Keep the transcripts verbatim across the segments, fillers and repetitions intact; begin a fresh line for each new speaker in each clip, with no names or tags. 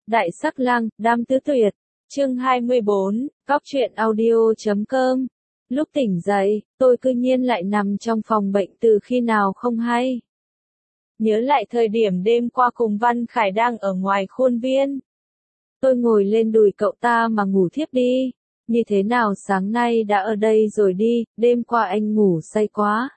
Đại sắc lang, đam tứ tuyệt. Chương hai mươi bốn, Góc truyện audio.com. Lúc tỉnh dậy, tôi cư nhiên lại nằm trong phòng bệnh từ khi nào không hay. Nhớ lại thời điểm đêm qua cùng Văn Khải đang ở ngoài khuôn viên. Tôi ngồi lên đùi cậu ta mà ngủ thiếp đi. Như thế nào sáng nay đã ở đây rồi đi, đêm qua anh ngủ say quá.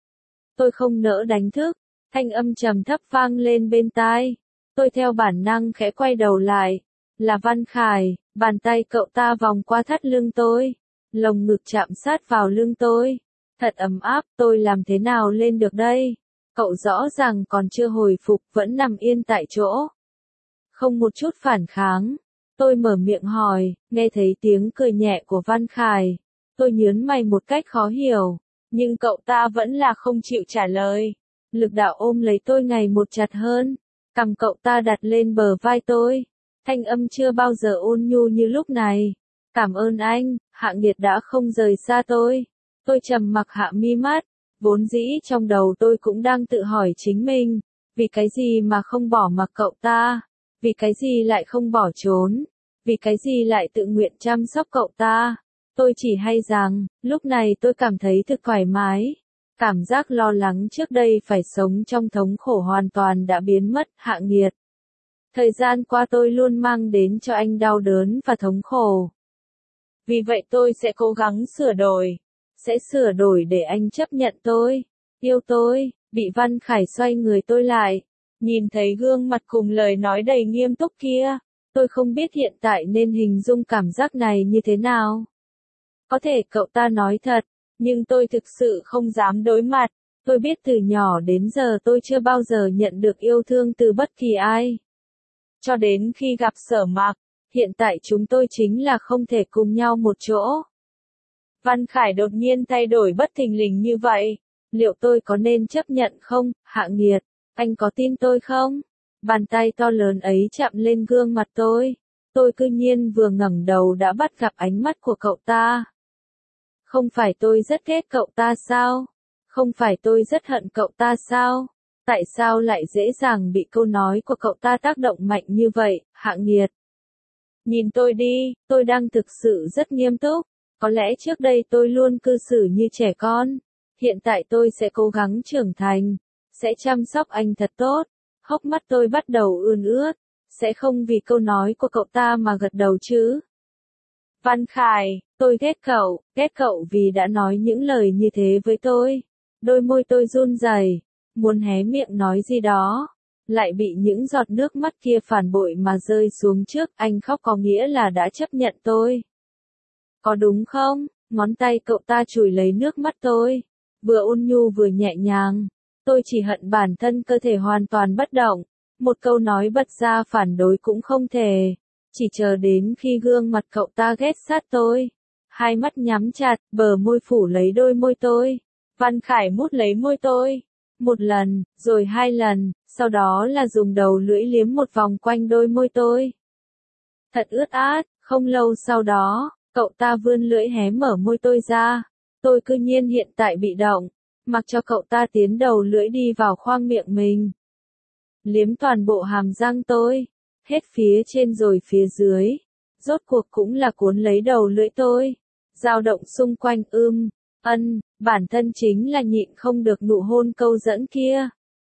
Tôi không nỡ đánh thức, thanh âm trầm thấp vang lên bên tai. Tôi theo bản năng khẽ quay đầu lại. Là Văn Khải, bàn tay cậu ta vòng qua thắt lưng tôi. Lồng ngực chạm sát vào lưng tôi. Thật ấm áp, tôi làm thế nào lên được đây? Cậu rõ ràng còn chưa hồi phục, vẫn nằm yên tại chỗ. Không một chút phản kháng. Tôi mở miệng hỏi, nghe thấy tiếng cười nhẹ của Văn Khải. Tôi nhớn mày một cách khó hiểu, nhưng cậu ta vẫn là không chịu trả lời. Lực đạo ôm lấy tôi ngày một chặt hơn. Cằm cậu ta đặt lên bờ vai tôi. Thanh âm chưa bao giờ ôn nhu như lúc này. Cảm ơn anh, Hạ Nghiệt đã không rời xa tôi. Tôi trầm mặc hạ mi mắt. Vốn dĩ trong đầu tôi cũng đang tự hỏi chính mình. Vì cái gì mà không bỏ mặc cậu ta? Vì cái gì lại không bỏ trốn? Vì cái gì lại tự nguyện chăm sóc cậu ta? Tôi chỉ hay rằng, lúc này tôi cảm thấy thật thoải mái. Cảm giác lo lắng trước đây phải sống trong thống khổ hoàn toàn đã biến mất, Hạ Nghiệt. Thời gian qua tôi luôn mang đến cho anh đau đớn và thống khổ. Vì vậy tôi sẽ cố gắng sửa đổi. Sẽ sửa đổi để anh chấp nhận tôi, yêu tôi. Bị Văn Khải xoay người tôi lại. Nhìn thấy gương mặt cùng lời nói đầy nghiêm túc kia. Tôi không biết hiện tại nên hình dung cảm giác này như thế nào. Có thể cậu ta nói thật, nhưng tôi thực sự không dám đối mặt. Tôi biết từ nhỏ đến giờ tôi chưa bao giờ nhận được yêu thương từ bất kỳ ai. Cho đến khi gặp Sở Mạc, hiện tại chúng tôi chính là không thể cùng nhau một chỗ. Văn Khải đột nhiên thay đổi bất thình lình như vậy. Liệu tôi có nên chấp nhận không, Hạ Nghiệt? Anh có tin tôi không? Bàn tay to lớn ấy chạm lên gương mặt tôi. Tôi cư nhiên vừa ngẩng đầu đã bắt gặp ánh mắt của cậu ta. Không phải tôi rất ghét cậu ta sao? Không phải tôi rất hận cậu ta sao? Tại sao lại dễ dàng bị câu nói của cậu ta tác động mạnh như vậy, Hạ Nghiệt? Nhìn tôi đi, tôi đang thực sự rất nghiêm túc. Có lẽ trước đây tôi luôn cư xử như trẻ con. Hiện tại tôi sẽ cố gắng trưởng thành. Sẽ chăm sóc anh thật tốt. Hốc mắt tôi bắt đầu ươn ướt. Sẽ không vì câu nói của cậu ta mà gật đầu chứ. Văn Khải, tôi ghét cậu, ghét cậu vì đã nói những lời như thế với tôi. Đôi môi tôi run rẩy, muốn hé miệng nói gì đó. Lại bị những giọt nước mắt kia phản bội mà rơi xuống trước. Anh khóc có nghĩa là đã chấp nhận tôi. Có đúng không? Ngón tay cậu ta chùi lấy nước mắt tôi. Vừa ôn nhu vừa nhẹ nhàng. Tôi chỉ hận bản thân cơ thể hoàn toàn bất động. Một câu nói bật ra phản đối cũng không thể. Chỉ chờ đến khi gương mặt cậu ta ghét sát tôi. Hai mắt nhắm chặt, bờ môi phủ lấy đôi môi tôi. Văn Khải mút lấy môi tôi. Một lần, rồi hai lần, sau đó là dùng đầu lưỡi liếm một vòng quanh đôi môi tôi. Thật ướt át, không lâu sau đó, cậu ta vươn lưỡi hé mở môi tôi ra. Tôi cư nhiên hiện tại bị động, mặc cho cậu ta tiến đầu lưỡi đi vào khoang miệng mình. Liếm toàn bộ hàm răng tôi, hết phía trên rồi phía dưới. Rốt cuộc cũng là cuốn lấy đầu lưỡi tôi. Dao động xung quanh ưm, ân, bản thân chính là nhịn không được nụ hôn câu dẫn kia.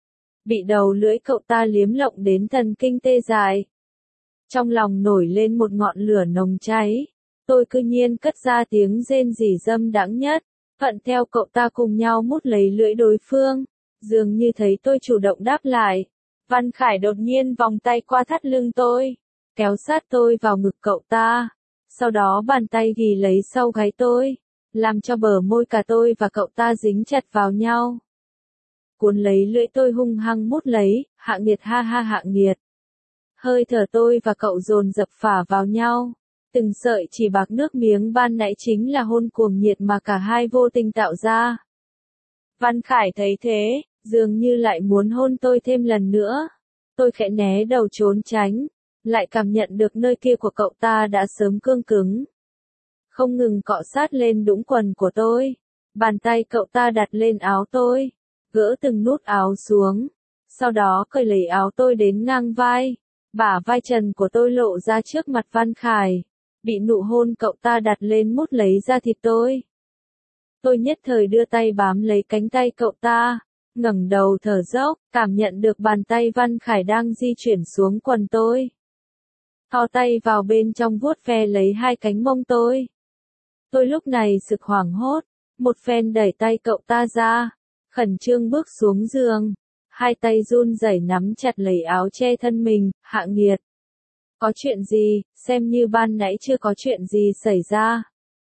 Bị đầu lưỡi cậu ta liếm lộng đến thần kinh tê dại. Trong lòng nổi lên một ngọn lửa nồng cháy. Tôi cư nhiên cất ra tiếng rên rỉ dâm đãng nhất. Thuận theo cậu ta cùng nhau mút lấy lưỡi đối phương. Dường như thấy tôi chủ động đáp lại. Văn Khải đột nhiên vòng tay qua thắt lưng tôi. Kéo sát tôi vào ngực cậu ta. Sau đó bàn tay ghì lấy sau gáy tôi. Làm cho bờ môi cả tôi và cậu ta dính chặt vào nhau. Cuốn lấy lưỡi tôi hung hăng mút lấy. Hạ Nghiệt, ha ha, Hạ Nghiệt. Hơi thở tôi và cậu dồn dập phả vào nhau. Từng sợi chỉ bạc nước miếng ban nãy chính là hôn cuồng nhiệt mà cả hai vô tình tạo ra. Văn Khải thấy thế, dường như lại muốn hôn tôi thêm lần nữa. Tôi khẽ né đầu trốn tránh, lại cảm nhận được nơi kia của cậu ta đã sớm cương cứng. Không ngừng cọ sát lên đũng quần của tôi. Bàn tay cậu ta đặt lên áo tôi, gỡ từng nút áo xuống. Sau đó cởi lấy áo tôi đến ngang vai. Bả vai trần của tôi lộ ra trước mặt Văn Khải. Bị nụ hôn cậu ta đặt lên mút lấy da thịt tôi. Tôi nhất thời đưa tay bám lấy cánh tay cậu ta, ngẩng đầu thở dốc, cảm nhận được bàn tay Văn Khải đang di chuyển xuống quần tôi. Thò tay vào bên trong vuốt ve lấy hai cánh mông tôi. Tôi lúc này sực hoảng hốt, một phen đẩy tay cậu ta ra, khẩn trương bước xuống giường, hai tay run rẩy nắm chặt lấy áo che thân mình. Hạ Nghiệt. Có chuyện gì, xem như ban nãy chưa có chuyện gì xảy ra.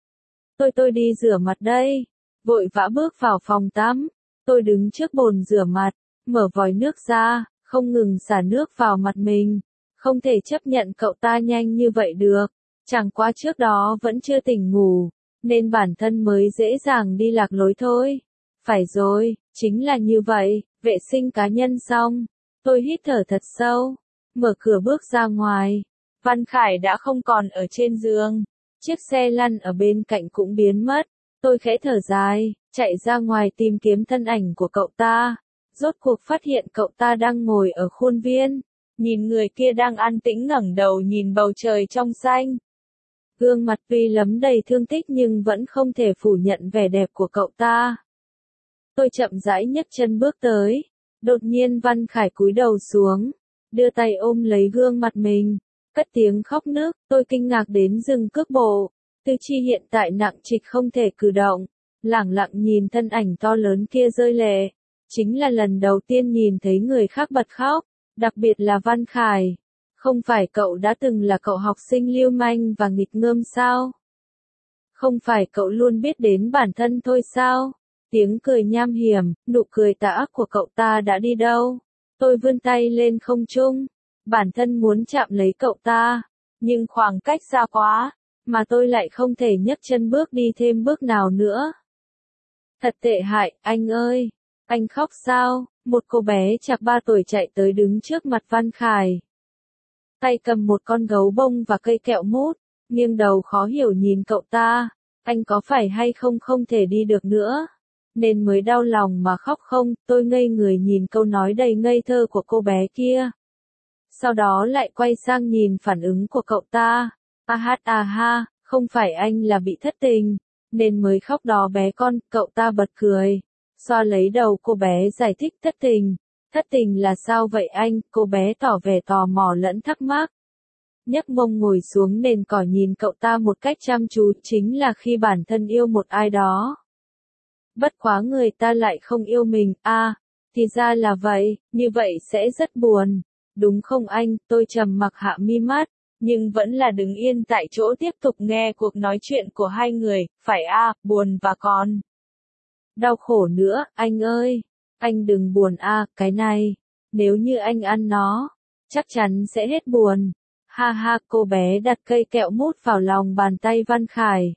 Tôi tôi đi rửa mặt đây, vội vã bước vào phòng tắm. Tôi đứng trước bồn rửa mặt, mở vòi nước ra, không ngừng xả nước vào mặt mình. Không thể chấp nhận cậu ta nhanh như vậy được, chẳng qua trước đó vẫn chưa tỉnh ngủ, nên bản thân mới dễ dàng đi lạc lối thôi. Phải rồi, chính là như vậy. Vệ sinh cá nhân xong, tôi hít thở thật sâu, mở cửa bước ra ngoài. Văn Khải đã không còn ở trên giường, chiếc xe lăn ở bên cạnh cũng biến mất. Tôi khẽ thở dài, chạy ra ngoài tìm kiếm thân ảnh của cậu ta. Rốt cuộc phát hiện cậu ta đang ngồi ở khuôn viên, nhìn người kia đang an tĩnh ngẩng đầu nhìn bầu trời trong xanh. Gương mặt tuy lấm đầy thương tích nhưng vẫn không thể phủ nhận vẻ đẹp của cậu ta. Tôi chậm rãi nhấc chân bước tới, đột nhiên Văn Khải cúi đầu xuống, đưa tay ôm lấy gương mặt mình, cất tiếng khóc nức. Tôi kinh ngạc đến dừng cước bộ, tư chi hiện tại nặng trịch không thể cử động, lẳng lặng nhìn thân ảnh to lớn kia rơi lệ. Chính là lần đầu tiên nhìn thấy người khác bật khóc, đặc biệt là Văn Khải. Không phải cậu đã từng là cậu học sinh lưu manh và nghịch ngợm sao? Không phải cậu luôn biết đến bản thân thôi sao? Tiếng cười nham hiểm, nụ cười tà ác của cậu ta đã đi đâu? Tôi vươn tay lên không trung, bản thân muốn chạm lấy cậu ta, nhưng khoảng cách xa quá, mà tôi lại không thể nhấc chân bước đi thêm bước nào nữa. Thật tệ hại, anh ơi! Anh khóc sao? Một cô bé chạc ba tuổi chạy tới đứng trước mặt Văn Khải. Tay cầm một con gấu bông và cây kẹo mút, nghiêng đầu khó hiểu nhìn cậu ta. Anh có phải hay không không thể đi được nữa, nên mới đau lòng mà khóc không? Tôi ngây người nhìn câu nói đầy ngây thơ của cô bé kia. Sau đó lại quay sang nhìn phản ứng của cậu ta. A hát à ha, không phải anh là bị thất tình, nên mới khóc đó bé con. Cậu ta bật cười, xoa lấy đầu cô bé giải thích thất tình. Thất tình là sao vậy anh? Cô bé tỏ vẻ tò mò lẫn thắc mắc. Nhấc mông ngồi xuống nền cỏ nhìn cậu ta một cách chăm chú, chính là khi bản thân yêu một ai đó. Bất quá người ta lại không yêu mình, à, thì ra là vậy, như vậy sẽ rất buồn. Đúng không anh? Tôi trầm mặc hạ mi mắt, nhưng vẫn là đứng yên tại chỗ tiếp tục nghe cuộc nói chuyện của hai người. Phải à, buồn và còn đau khổ nữa. Anh ơi, anh đừng buồn à, cái này, nếu như anh ăn nó, chắc chắn sẽ hết buồn. Ha ha, cô bé đặt cây kẹo mút vào lòng bàn tay Văn Khải.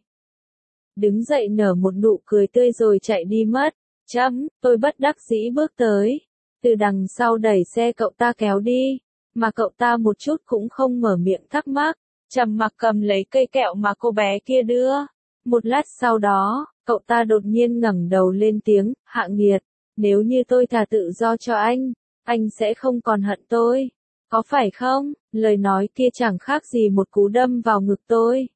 Đứng dậy nở một nụ cười tươi rồi chạy đi mất. Chấm, tôi bất đắc dĩ bước tới, từ đằng sau đẩy xe cậu ta kéo đi, mà cậu ta một chút cũng không mở miệng thắc mắc, trầm mặc cầm lấy cây kẹo mà cô bé kia đưa. Một lát sau đó, cậu ta đột nhiên ngẩng đầu lên tiếng, Hạ Nghiệt, nếu như tôi thả tự do cho anh, anh sẽ không còn hận tôi, có phải không? Lời nói kia chẳng khác gì một cú đâm vào ngực tôi.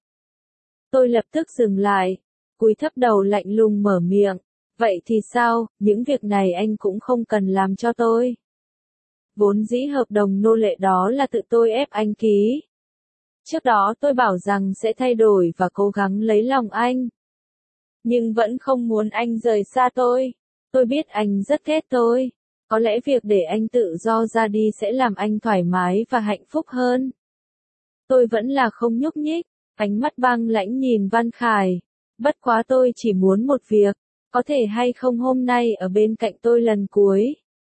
Tôi lập tức dừng lại, cúi thấp đầu lạnh lùng mở miệng, vậy thì sao, những việc này anh cũng không cần làm cho tôi. Vốn dĩ hợp đồng nô lệ đó là tự tôi ép anh ký. Trước đó tôi bảo rằng sẽ thay đổi và cố gắng lấy lòng anh. Nhưng vẫn không muốn anh rời xa tôi. Tôi biết anh rất ghét tôi. Có lẽ việc để anh tự do ra đi sẽ làm anh thoải mái và hạnh phúc hơn. Tôi vẫn là không nhúc nhích, ánh mắt băng lãnh nhìn Văn Khải. Bất quá tôi chỉ muốn một việc, có thể hay không hôm nay ở bên cạnh tôi lần cuối.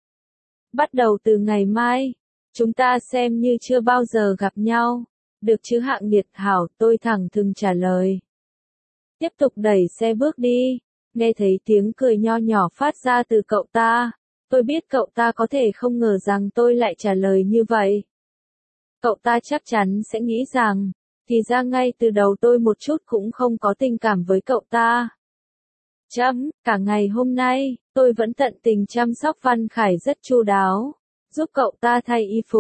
Bắt đầu từ ngày mai, chúng ta xem như chưa bao giờ gặp nhau. Được chứ Hạ Nghiệt? Hảo, tôi thẳng thừng trả lời. Tiếp tục đẩy xe bước đi, nghe thấy tiếng cười nho nhỏ phát ra từ cậu ta. Tôi biết cậu ta có thể không ngờ rằng tôi lại trả lời như vậy. Cậu ta chắc chắn sẽ nghĩ rằng, thì ra ngay từ đầu tôi một chút cũng không có tình cảm với cậu ta. Chấm, cả ngày hôm nay, tôi vẫn tận tình chăm sóc Văn Khải rất chu đáo, giúp cậu ta thay y phục,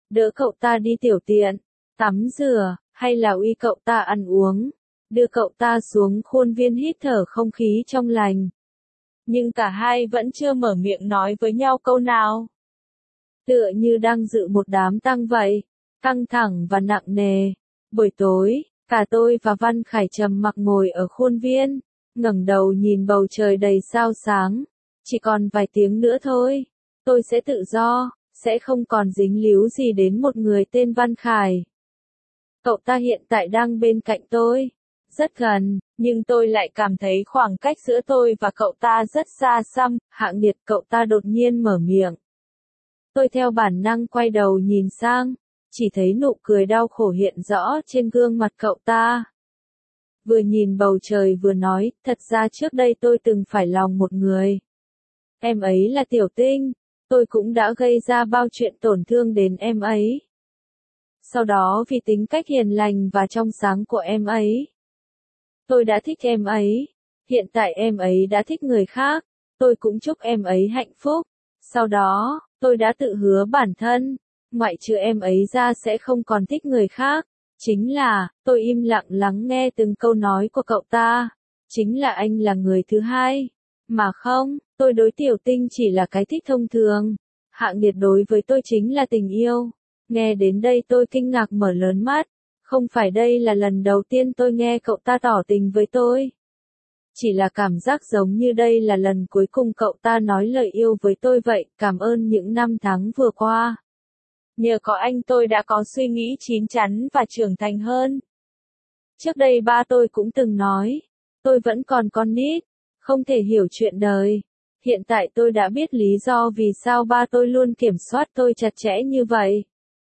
đỡ cậu ta đi tiểu tiện, tắm rửa, hay là uy cậu ta ăn uống, đưa cậu ta xuống khuôn viên hít thở không khí trong lành. Nhưng cả hai vẫn chưa mở miệng nói với nhau câu nào. Tựa như đang dự một đám tang vậy, căng thẳng và nặng nề. Buổi tối, cả tôi và Văn Khải trầm mặc ngồi ở khuôn viên, ngẩng đầu nhìn bầu trời đầy sao sáng. Chỉ còn vài tiếng nữa thôi, tôi sẽ tự do, sẽ không còn dính líu gì đến một người tên Văn Khải. Cậu ta hiện tại đang bên cạnh tôi, rất gần, nhưng tôi lại cảm thấy khoảng cách giữa tôi và cậu ta rất xa xăm. Hạng Nhiệt, cậu ta đột nhiên mở miệng. Tôi theo bản năng quay đầu nhìn sang, chỉ thấy nụ cười đau khổ hiện rõ trên gương mặt cậu ta. Vừa nhìn bầu trời vừa nói, thật ra trước đây tôi từng phải lòng một người. Em ấy là Tiểu Tinh, tôi cũng đã gây ra bao chuyện tổn thương đến em ấy. Sau đó vì tính cách hiền lành và trong sáng của em ấy, tôi đã thích em ấy. Hiện tại em ấy đã thích người khác, tôi cũng chúc em ấy hạnh phúc. Sau đó, tôi đã tự hứa bản thân, ngoại trừ em ấy ra sẽ không còn thích người khác. Chính là, tôi im lặng lắng nghe từng câu nói của cậu ta. Chính là anh là người thứ hai. Mà không, tôi đối Tiểu Tinh chỉ là cái thích thông thường. Hạng Nhiệt đối với tôi chính là tình yêu. Nghe đến đây tôi kinh ngạc mở lớn mắt. Không phải đây là lần đầu tiên tôi nghe cậu ta tỏ tình với tôi. Chỉ là cảm giác giống như đây là lần cuối cùng cậu ta nói lời yêu với tôi vậy. Cảm ơn những năm tháng vừa qua. Nhờ có anh tôi đã có suy nghĩ chín chắn và trưởng thành hơn. Trước đây ba tôi cũng từng nói, tôi vẫn còn con nít, không thể hiểu chuyện đời. Hiện tại tôi đã biết lý do vì sao ba tôi luôn kiểm soát tôi chặt chẽ như vậy.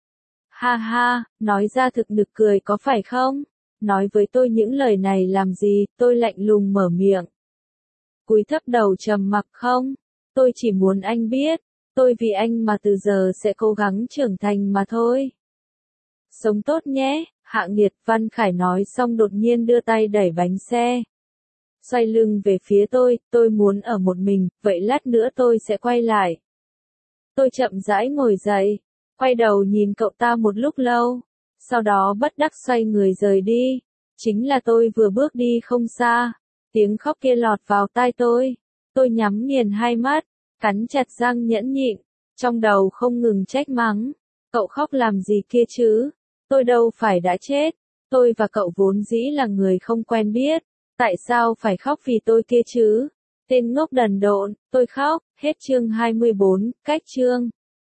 Ha ha, nói ra thực nực cười có phải không? Nói với tôi những lời này làm gì? Tôi lạnh lùng mở miệng. Cúi thấp đầu trầm mặc không? Tôi chỉ muốn anh biết, tôi vì anh mà từ giờ sẽ cố gắng trưởng thành mà thôi. Sống tốt nhé, Hạng Nhiệt. Văn Khải nói xong đột nhiên đưa tay đẩy bánh xe. Xoay lưng về phía tôi, tôi muốn ở một mình, vậy lát nữa tôi sẽ quay lại. Tôi chậm rãi ngồi dậy, quay đầu nhìn cậu ta một lúc lâu, sau đó bất đắc xoay người rời đi. Chính là tôi vừa bước đi không xa, tiếng khóc kia lọt vào tai tôi. Tôi nhắm nghiền hai mắt, cắn chặt răng nhẫn nhịn, trong đầu không ngừng trách mắng. Cậu khóc làm gì kia chứ? Tôi đâu phải đã chết. Tôi và cậu vốn dĩ là người không quen biết. Tại sao phải khóc vì tôi kia chứ? Tên ngốc đần độn, tôi khóc. Hết chương hai mươi bốn, cách chương.